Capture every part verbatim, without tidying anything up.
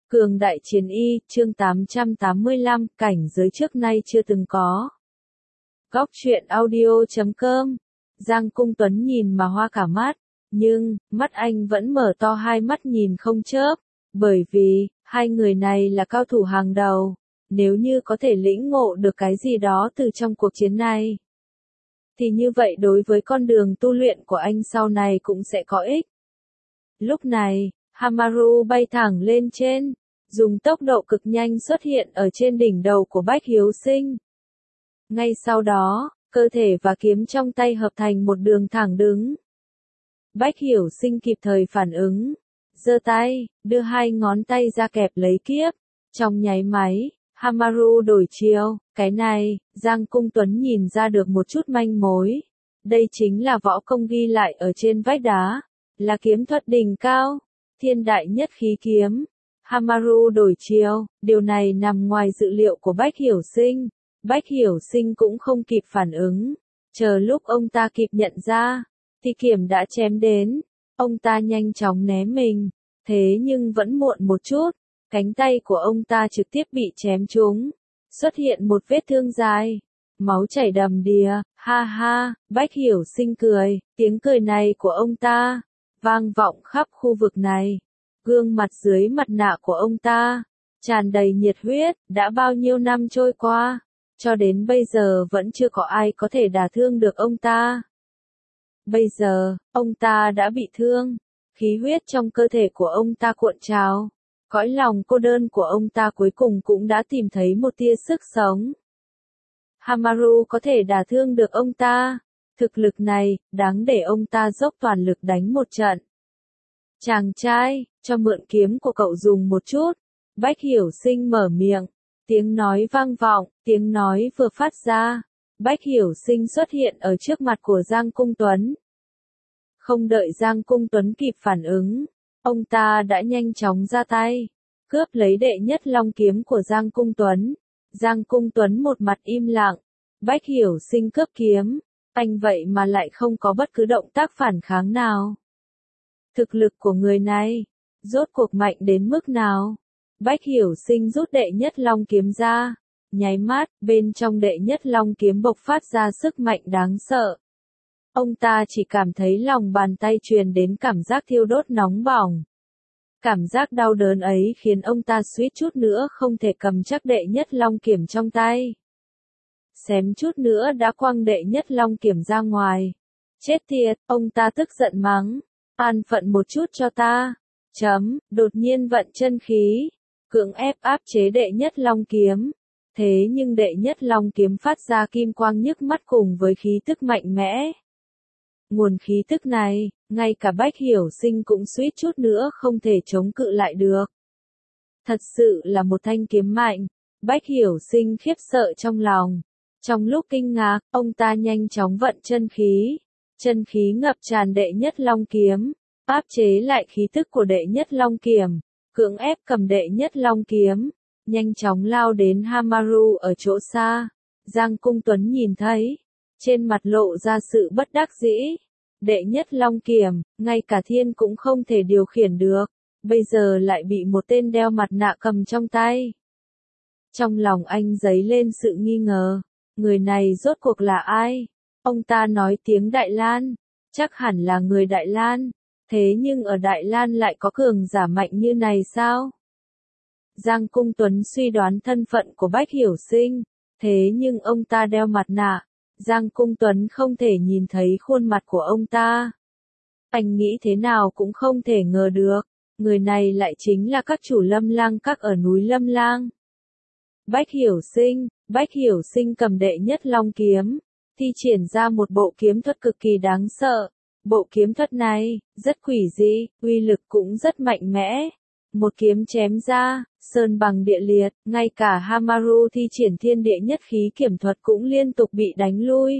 Cường đại chiến y, chương tám trăm tám mươi lăm, cảnh giới trước nay chưa từng có. Góc truyện audio chấm com. Giang Cung Tuấn nhìn mà hoa cả mắt, nhưng, mắt anh vẫn mở to hai mắt nhìn không chớp, bởi vì, hai người này là cao thủ hàng đầu, nếu như có thể lĩnh ngộ được cái gì đó từ trong cuộc chiến này, thì như vậy đối với con đường tu luyện của anh sau này cũng sẽ có ích. Lúc này, Hamaru bay thẳng lên trên, dùng tốc độ cực nhanh xuất hiện ở trên đỉnh đầu của Bách Hiểu Sinh. Ngay sau đó, cơ thể và kiếm trong tay hợp thành một đường thẳng đứng. Bách Hiểu Sinh kịp thời phản ứng, giơ tay, đưa hai ngón tay ra kẹp lấy kiếp. Trong nháy máy, Hamaru đổi chiều, cái này, Giang Cung Tuấn nhìn ra được một chút manh mối. Đây chính là võ công ghi lại ở trên vách đá, là kiếm thuật đỉnh cao, thiên đại nhất khí kiếm. Hamaru đổi chiều, điều này nằm ngoài dự liệu của Bách Hiểu Sinh. Bách Hiểu Sinh cũng không kịp phản ứng, chờ lúc ông ta kịp nhận ra, thì kiếm đã chém đến, ông ta nhanh chóng né mình, thế nhưng vẫn muộn một chút, cánh tay của ông ta trực tiếp bị chém trúng, xuất hiện một vết thương dài, máu chảy đầm đìa, ha ha, Bách Hiểu Sinh cười, tiếng cười này của ông ta, vang vọng khắp khu vực này. Gương mặt dưới mặt nạ của ông ta, tràn đầy nhiệt huyết, đã bao nhiêu năm trôi qua, cho đến bây giờ vẫn chưa có ai có thể đả thương được ông ta. Bây giờ, ông ta đã bị thương, khí huyết trong cơ thể của ông ta cuộn trào, cõi lòng cô đơn của ông ta cuối cùng cũng đã tìm thấy một tia sức sống. Hamaru có thể đả thương được ông ta, thực lực này, đáng để ông ta dốc toàn lực đánh một trận. Chàng trai, cho mượn kiếm của cậu dùng một chút. Bách Hiểu Sinh mở miệng, tiếng nói vang vọng, tiếng nói vừa phát ra. Bách Hiểu Sinh xuất hiện ở trước mặt của Giang Cung Tuấn. Không đợi Giang Cung Tuấn kịp phản ứng, ông ta đã nhanh chóng ra tay, cướp lấy đệ nhất long kiếm của Giang Cung Tuấn. Giang Cung Tuấn một mặt im lặng, Bách Hiểu Sinh cướp kiếm, anh vậy mà lại không có bất cứ động tác phản kháng nào. Thực lực của người này, rốt cuộc mạnh đến mức nào? Bách Hiểu Sinh rút đệ nhất long kiếm ra, nháy mắt, bên trong đệ nhất long kiếm bộc phát ra sức mạnh đáng sợ. Ông ta chỉ cảm thấy lòng bàn tay truyền đến cảm giác thiêu đốt nóng bỏng. Cảm giác đau đớn ấy khiến ông ta suýt chút nữa không thể cầm chắc đệ nhất long kiếm trong tay. Xém chút nữa đã quăng đệ nhất long kiếm ra ngoài. Chết tiệt, ông ta tức giận mắng. An phận một chút cho ta. Chấm, đột nhiên vận chân khí, cưỡng ép áp chế đệ nhất long kiếm. Thế nhưng đệ nhất long kiếm phát ra kim quang nhức mắt cùng với khí tức mạnh mẽ. Nguồn khí tức này, ngay cả Bách Hiểu Sinh cũng suýt chút nữa không thể chống cự lại được. Thật sự là một thanh kiếm mạnh. Bách Hiểu Sinh khiếp sợ trong lòng. Trong lúc kinh ngạc, ông ta nhanh chóng vận chân khí. Chân khí ngập tràn đệ nhất long kiếm, áp chế lại khí tức của đệ nhất long kiếm, cưỡng ép cầm đệ nhất long kiếm, nhanh chóng lao đến Hamaru ở chỗ xa. Giang Cung Tuấn nhìn thấy, trên mặt lộ ra sự bất đắc dĩ. Đệ nhất long kiếm, ngay cả thiên cũng không thể điều khiển được, bây giờ lại bị một tên đeo mặt nạ cầm trong tay. Trong lòng anh dấy lên sự nghi ngờ, người này rốt cuộc là ai? Ông ta nói tiếng Đại Lan, chắc hẳn là người Đại Lan, thế nhưng ở Đại Lan lại có cường giả mạnh như này sao? Giang Cung Tuấn suy đoán thân phận của Bách Hiểu Sinh, thế nhưng ông ta đeo mặt nạ, Giang Cung Tuấn không thể nhìn thấy khuôn mặt của ông ta. Anh nghĩ thế nào cũng không thể ngờ được, người này lại chính là các chủ Lâm Lang các ở núi Lâm Lang. Bách Hiểu Sinh, Bách Hiểu Sinh cầm đệ nhất long kiếm, thi triển ra một bộ kiếm thuật cực kỳ đáng sợ. Bộ kiếm thuật này, rất quỷ dị, uy lực cũng rất mạnh mẽ. Một kiếm chém ra, sơn bằng địa liệt, ngay cả Hamaru thi triển thiên địa nhất khí kiếm thuật cũng liên tục bị đánh lui.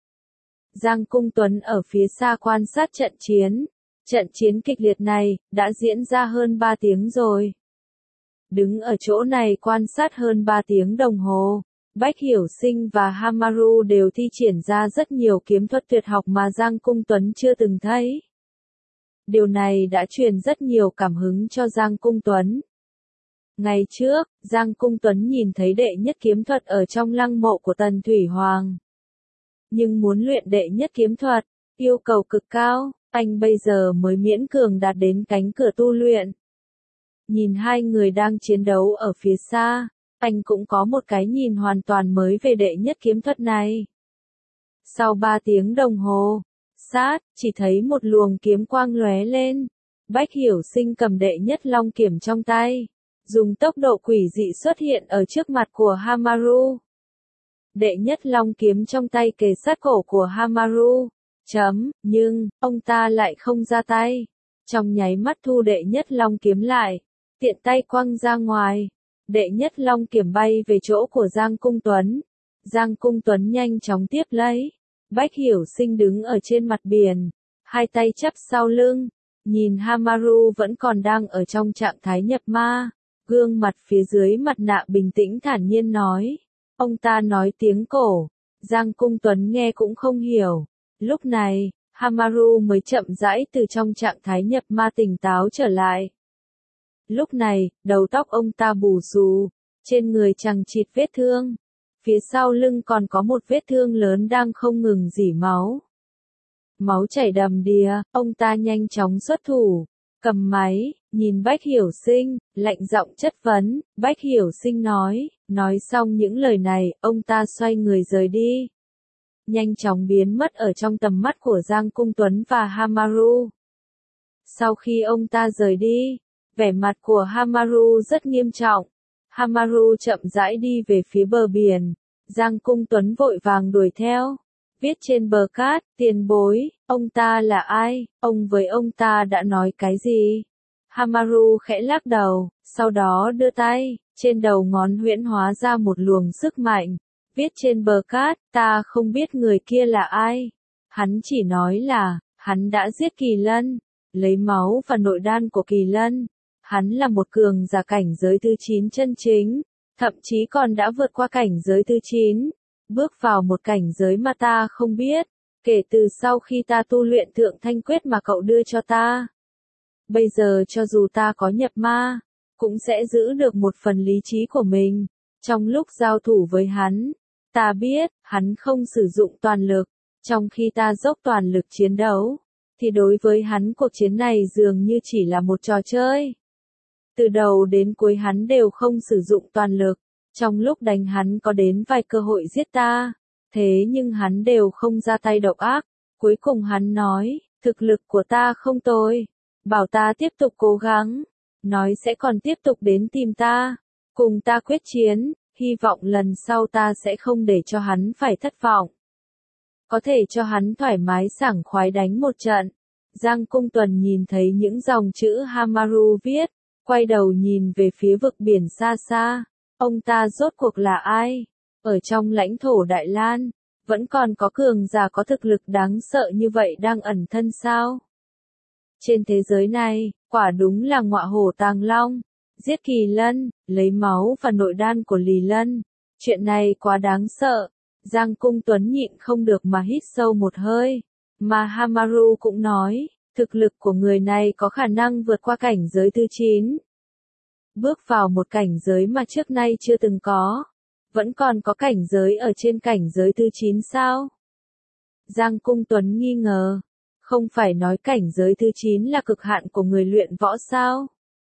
Giang Cung Tuấn ở phía xa quan sát trận chiến. Trận chiến kịch liệt này, đã diễn ra hơn ba tiếng rồi. Đứng ở chỗ này quan sát hơn ba tiếng đồng hồ. Bách Hiểu Sinh và Hamaru đều thi triển ra rất nhiều kiếm thuật tuyệt học mà Giang Cung Tuấn chưa từng thấy. Điều này đã truyền rất nhiều cảm hứng cho Giang Cung Tuấn. Ngày trước, Giang Cung Tuấn nhìn thấy đệ nhất kiếm thuật ở trong lăng mộ của Tần Thủy Hoàng. Nhưng muốn luyện đệ nhất kiếm thuật, yêu cầu cực cao, anh bây giờ mới miễn cường đạt đến cánh cửa tu luyện. Nhìn hai người đang chiến đấu ở phía xa, anh cũng có một cái nhìn hoàn toàn mới về đệ nhất kiếm thuật này. Sau ba tiếng đồng hồ, sát, chỉ thấy một luồng kiếm quang lóe lên. Bách Hiểu Sinh cầm đệ nhất long kiếm trong tay, dùng tốc độ quỷ dị xuất hiện ở trước mặt của Hamaru. Đệ nhất long kiếm trong tay kề sát cổ của Hamaru. Chấm, nhưng, ông ta lại không ra tay. Trong nháy mắt thu đệ nhất long kiếm lại, tiện tay quăng ra ngoài. Đệ nhất long kiếm bay về chỗ của Giang Cung Tuấn. Giang Cung Tuấn nhanh chóng tiếp lấy. Bách Hiểu Sinh đứng ở trên mặt biển, hai tay chắp sau lưng, nhìn Hamaru vẫn còn đang ở trong trạng thái nhập ma. Gương mặt phía dưới mặt nạ bình tĩnh thản nhiên nói. Ông ta nói tiếng cổ, Giang Cung Tuấn nghe cũng không hiểu. Lúc này, Hamaru mới chậm rãi từ trong trạng thái nhập ma tỉnh táo trở lại. Lúc này, đầu tóc ông ta bù xù, trên người chằng chịt vết thương. Phía sau lưng còn có một vết thương lớn đang không ngừng rỉ máu. Máu chảy đầm đìa, ông ta nhanh chóng xuất thủ, cầm máy, nhìn Bách Hiểu Sinh, lạnh giọng chất vấn. Bách Hiểu Sinh nói, nói xong những lời này, ông ta xoay người rời đi. Nhanh chóng biến mất ở trong tầm mắt của Giang Cung Tuấn và Hamaru. Sau khi ông ta rời đi, vẻ mặt của Hamaru rất nghiêm trọng. Hamaru chậm rãi đi về phía bờ biển. Giang Cung Tuấn vội vàng đuổi theo. Viết trên bờ cát, tiền bối, ông ta là ai, ông với ông ta đã nói cái gì? Hamaru khẽ lắc đầu, sau đó đưa tay, trên đầu ngón huyễn hóa ra một luồng sức mạnh. Viết trên bờ cát, ta không biết người kia là ai. Hắn chỉ nói là, hắn đã giết Kỳ Lân, lấy máu và nội đan của Kỳ Lân. Hắn là một cường giả cảnh giới thứ chín chân chính, thậm chí còn đã vượt qua cảnh giới thứ chín, bước vào một cảnh giới mà ta không biết, kể từ sau khi ta tu luyện Thượng Thanh Quyết mà cậu đưa cho ta. Bây giờ cho dù ta có nhập ma, cũng sẽ giữ được một phần lý trí của mình. Trong lúc giao thủ với hắn, ta biết, hắn không sử dụng toàn lực, trong khi ta dốc toàn lực chiến đấu, thì đối với hắn cuộc chiến này dường như chỉ là một trò chơi. Từ đầu đến cuối hắn đều không sử dụng toàn lực, trong lúc đánh hắn có đến vài cơ hội giết ta, thế nhưng hắn đều không ra tay độc ác. Cuối cùng hắn nói, thực lực của ta không tồi, bảo ta tiếp tục cố gắng, nói sẽ còn tiếp tục đến tìm ta, cùng ta quyết chiến, hy vọng lần sau ta sẽ không để cho hắn phải thất vọng. Có thể cho hắn thoải mái sảng khoái đánh một trận. Giang Cung Tuấn nhìn thấy những dòng chữ Hamaru viết, quay đầu nhìn về phía vực biển xa xa. Ông ta rốt cuộc là ai? Ở trong lãnh thổ Đại Lan, vẫn còn có cường giả có thực lực đáng sợ như vậy đang ẩn thân sao? Trên thế giới này, quả đúng là ngọa hổ tàng long, giết Kỳ Lân, lấy máu và nội đan của Lì Lân. Chuyện này quá đáng sợ. Giang Cung Tuấn nhịn không được mà hít sâu một hơi. Mà Hamaru cũng nói, thực lực của người này có khả năng vượt qua cảnh giới thứ chín. Bước vào một cảnh giới mà trước nay chưa từng có. Vẫn còn có cảnh giới ở trên cảnh giới thứ chín sao? Giang Cung Tuấn nghi ngờ. Không phải nói cảnh giới thứ chín là cực hạn của người luyện võ sao?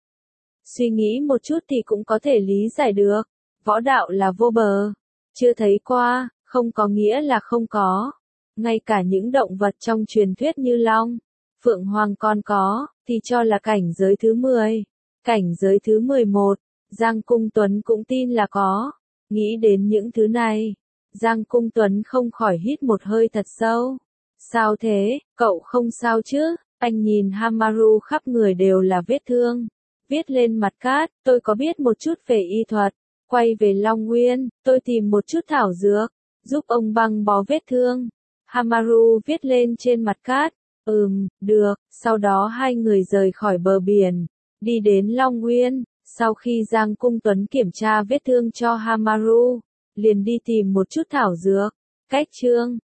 Suy nghĩ một chút thì cũng có thể lý giải được. Võ đạo là vô bờ. Chưa thấy qua, không có nghĩa là không có. Ngay cả những động vật trong truyền thuyết như long, phượng hoàng còn có, thì cho là cảnh giới thứ mười. Cảnh giới thứ mười một, Giang Cung Tuấn cũng tin là có. Nghĩ đến những thứ này, Giang Cung Tuấn không khỏi hít một hơi thật sâu. Sao thế, cậu không sao chứ? Anh nhìn Hamaru khắp người đều là vết thương. Viết lên mặt cát, tôi có biết một chút về y thuật. Quay về Long Nguyên, tôi tìm một chút thảo dược, giúp ông băng bó vết thương. Hamaru viết lên trên mặt cát, ừm, được. Sau đó hai người rời khỏi bờ biển, đi đến Long Nguyên. Sau khi Giang Cung Tuấn kiểm tra vết thương cho Hamaru, liền đi tìm một chút thảo dược. Cách chương